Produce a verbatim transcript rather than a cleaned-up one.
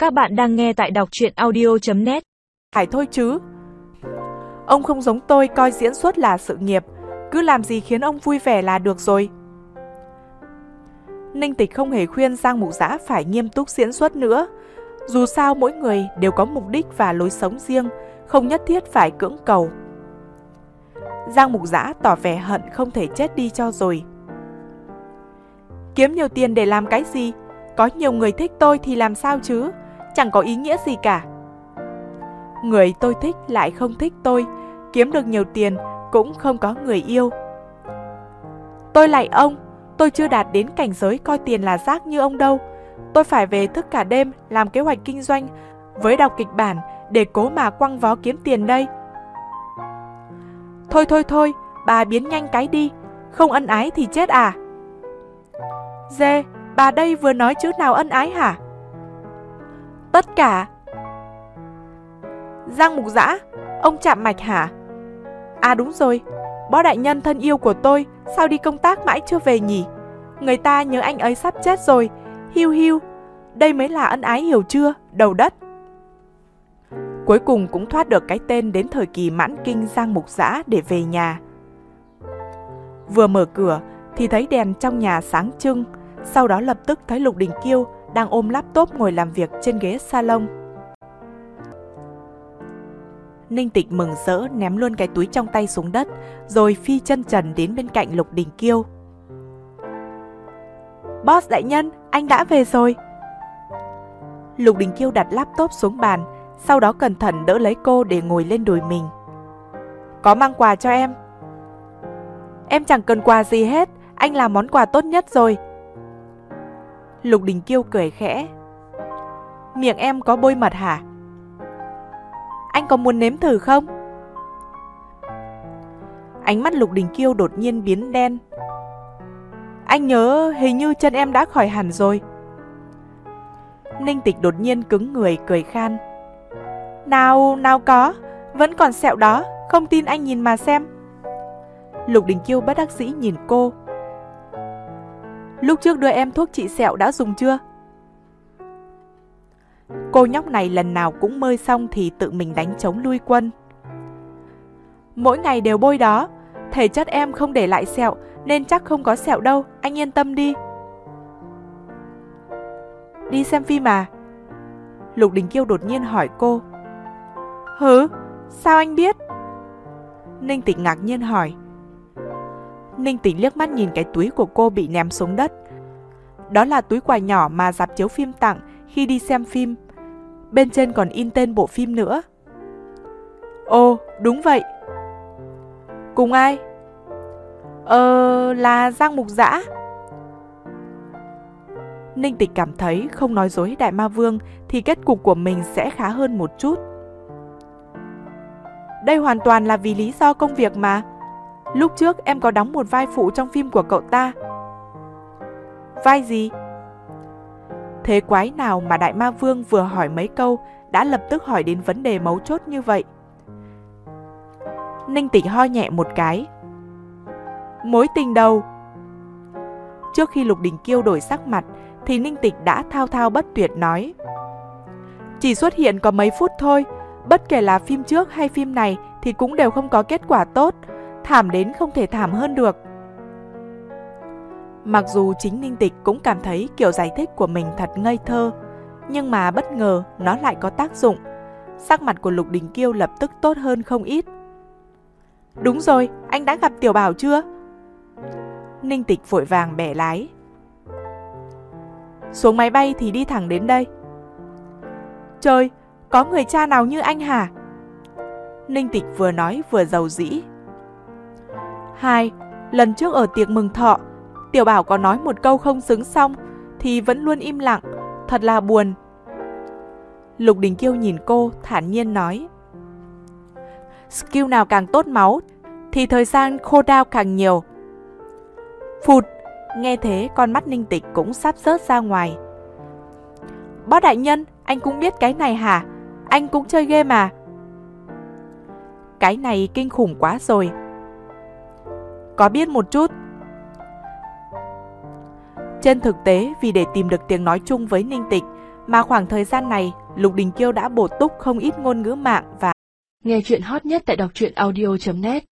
Các bạn đang nghe tại đọc truyện audio chấm net. Phải thôi chứ. Ông không giống tôi coi diễn xuất là sự nghiệp, cứ làm gì khiến ông vui vẻ là được rồi. Ninh Tịch không hề khuyên Giang Mục Dã phải nghiêm túc diễn xuất nữa. Dù sao mỗi người đều có mục đích và lối sống riêng, không nhất thiết phải cưỡng cầu. Giang Mục Dã tỏ vẻ hận không thể chết đi cho rồi. Kiếm nhiều tiền để làm cái gì? Có nhiều người thích tôi thì làm sao chứ? Chẳng có ý nghĩa gì cả. Người tôi thích lại không thích tôi, kiếm được nhiều tiền cũng không có người yêu. Tôi lạy ông, tôi chưa đạt đến cảnh giới coi tiền là rác như ông đâu. Tôi phải về thức cả đêm làm kế hoạch kinh doanh với đọc kịch bản để cố mà quăng vó kiếm tiền đây. Thôi thôi thôi, bà biến nhanh cái đi, không ân ái thì chết à? Dê, bà đây vừa nói chữ nào ân ái hả? Tất cả. Giang Mục Dã, ông chạm mạch hả? À đúng rồi, bó đại nhân thân yêu của tôi sao đi công tác mãi chưa về nhỉ? Người ta nhớ anh ấy sắp chết rồi, hiu hiu. Đây mới là ân ái hiểu chưa, đầu đất. Cuối cùng cũng thoát được cái tên đến thời kỳ mãn kinh Giang Mục Dã để về nhà. Vừa mở cửa thì thấy đèn trong nhà sáng trưng, sau đó lập tức thấy Lục Đình Kiêu đang ôm laptop ngồi làm việc trên ghế salon. Ninh Tịch mừng rỡ ném luôn cái túi trong tay xuống đất, rồi phi chân trần đến bên cạnh Lục Đình Kiêu. Boss đại nhân, anh đã về rồi. Lục Đình Kiêu đặt laptop xuống bàn, sau đó cẩn thận đỡ lấy cô để ngồi lên đùi mình. Có mang quà cho em. Em chẳng cần quà gì hết, anh làm món quà tốt nhất rồi. Lục Đình Kiêu cười khẽ. Miệng em có bôi mật hả? Anh có muốn nếm thử không? Ánh mắt Lục Đình Kiêu đột nhiên biến đen. Anh nhớ hình như chân em đã khỏi hẳn rồi. Ninh Tịch đột nhiên cứng người cười khan. Nào, nào có, vẫn còn sẹo đó, không tin anh nhìn mà xem. Lục Đình Kiêu bất đắc dĩ nhìn cô. Lúc trước đưa em thuốc trị sẹo đã dùng chưa? Cô nhóc này lần nào cũng mơi xong thì tự mình đánh trống lui quân. Mỗi ngày đều bôi đó, thể chất em không để lại sẹo nên chắc không có sẹo đâu, anh yên tâm đi. Đi xem phim à? Lục Đình Kiêu đột nhiên hỏi cô. Hứ, sao anh biết? Ninh Tịch ngạc nhiên hỏi. Ninh Tịch liếc mắt nhìn cái túi của cô bị ném xuống đất. Đó là túi quà nhỏ mà rạp chiếu phim tặng khi đi xem phim. Bên trên còn in tên bộ phim nữa. Ồ, đúng vậy. Cùng ai? Ờ, là Giang Mục Dã. Ninh Tịch cảm thấy không nói dối Đại Ma Vương thì kết cục của mình sẽ khá hơn một chút. Đây hoàn toàn là vì lý do công việc mà. Lúc trước em có đóng một vai phụ trong phim của cậu ta. Vai gì? Thế quái nào mà Đại Ma Vương vừa hỏi mấy câu đã lập tức hỏi đến vấn đề mấu chốt như vậy? Ninh Tịch ho nhẹ một cái. Mối tình đầu. Trước khi Lục Đình Kiêu đổi sắc mặt thì Ninh Tịch đã thao thao bất tuyệt nói. Chỉ xuất hiện có mấy phút thôi, bất kể là phim trước hay phim này thì cũng đều không có kết quả tốt, thảm đến không thể thảm hơn được. Mặc dù chính Ninh Tịch cũng cảm thấy kiểu giải thích của mình thật ngây thơ, nhưng mà bất ngờ nó lại có tác dụng. Sắc mặt của Lục Đình Kiêu lập tức tốt hơn không ít. Đúng rồi, anh đã gặp Tiểu Bảo chưa? Ninh Tịch vội vàng bẻ lái. Xuống máy bay thì đi thẳng đến đây. Trời, có người cha nào như anh hả? Ninh Tịch vừa nói vừa giàu dĩ. Hai, lần trước ở tiệc mừng thọ, Tiểu Bảo có nói một câu không xứng xong thì vẫn luôn im lặng, thật là buồn. Lục Đình Kiêu nhìn cô thản nhiên nói. Skill nào càng tốt máu thì thời gian khô đao càng nhiều. Phụt, nghe thế con mắt Ninh Tịch cũng sắp rớt ra ngoài. Bó đại nhân, anh cũng biết cái này hả? Anh cũng chơi game à? Cái này kinh khủng quá rồi. Có biết một chút. Trên thực tế, vì để tìm được tiếng nói chung với Ninh Tịch, Mà khoảng thời gian này, Lục Đình Kiêu đã bổ túc không ít ngôn ngữ mạng và nghe chuyện hot nhất tại đọc truyện audio chấm net.